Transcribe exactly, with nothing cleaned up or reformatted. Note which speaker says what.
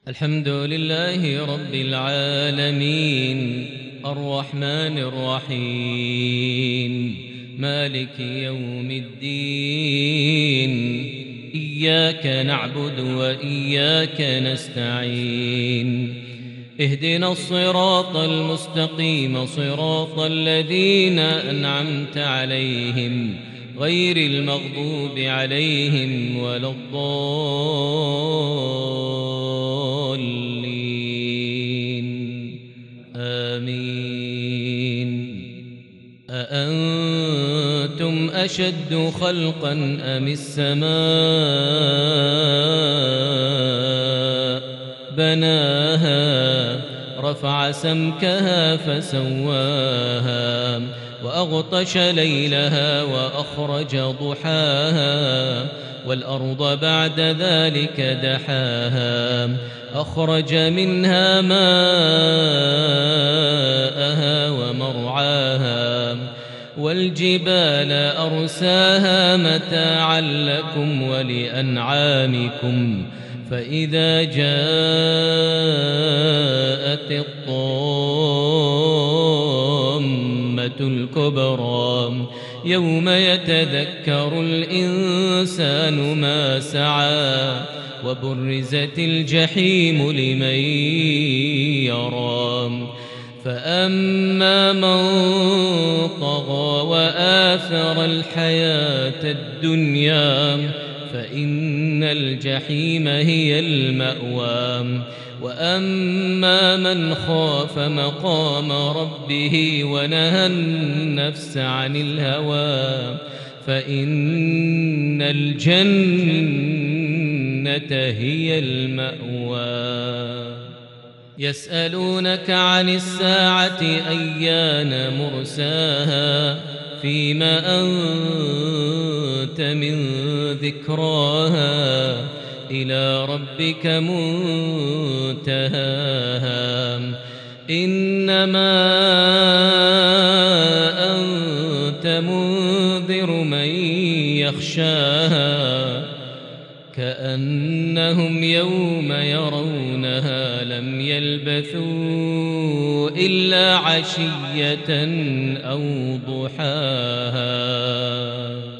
Speaker 1: الحمد لله رب العالمين الرحمن الرحيم مالك يوم الدين إياك نعبد وإياك نستعين اهدنا الصراط المستقيم صراط الذين أنعمت عليهم غير المغضوب عليهم ولا الضالين آمين أأنتم أشد خلقا أم السماء بناها رفع سمكها فسواها وأغطش ليلها وأخرج ضحاها والأرض بعد ذلك دحاها أخرج منها ماءها ومرعاها والجبال أرساها متاعا لكم ولأنعامكم فإذا جاءت الطامة الكبرى يوم يتذكر الإنسان ما سعى وبرزت الجحيم لمن يرى فأما من طغى وآثر الحياة الدنيا فإن الجحيم هي المأوى وأما من خاف مقام ربه ونهى النفس عن الهوى فإن الجنة هي المأوى يسألونك عن الساعة أيان مرساها فيما أنت من ذكراها إلى ربك منتهاها إنما أنت منذر من يخشاها كأنهم يوم يرونها لم يلبثوا إلا عشية أو ضحاها.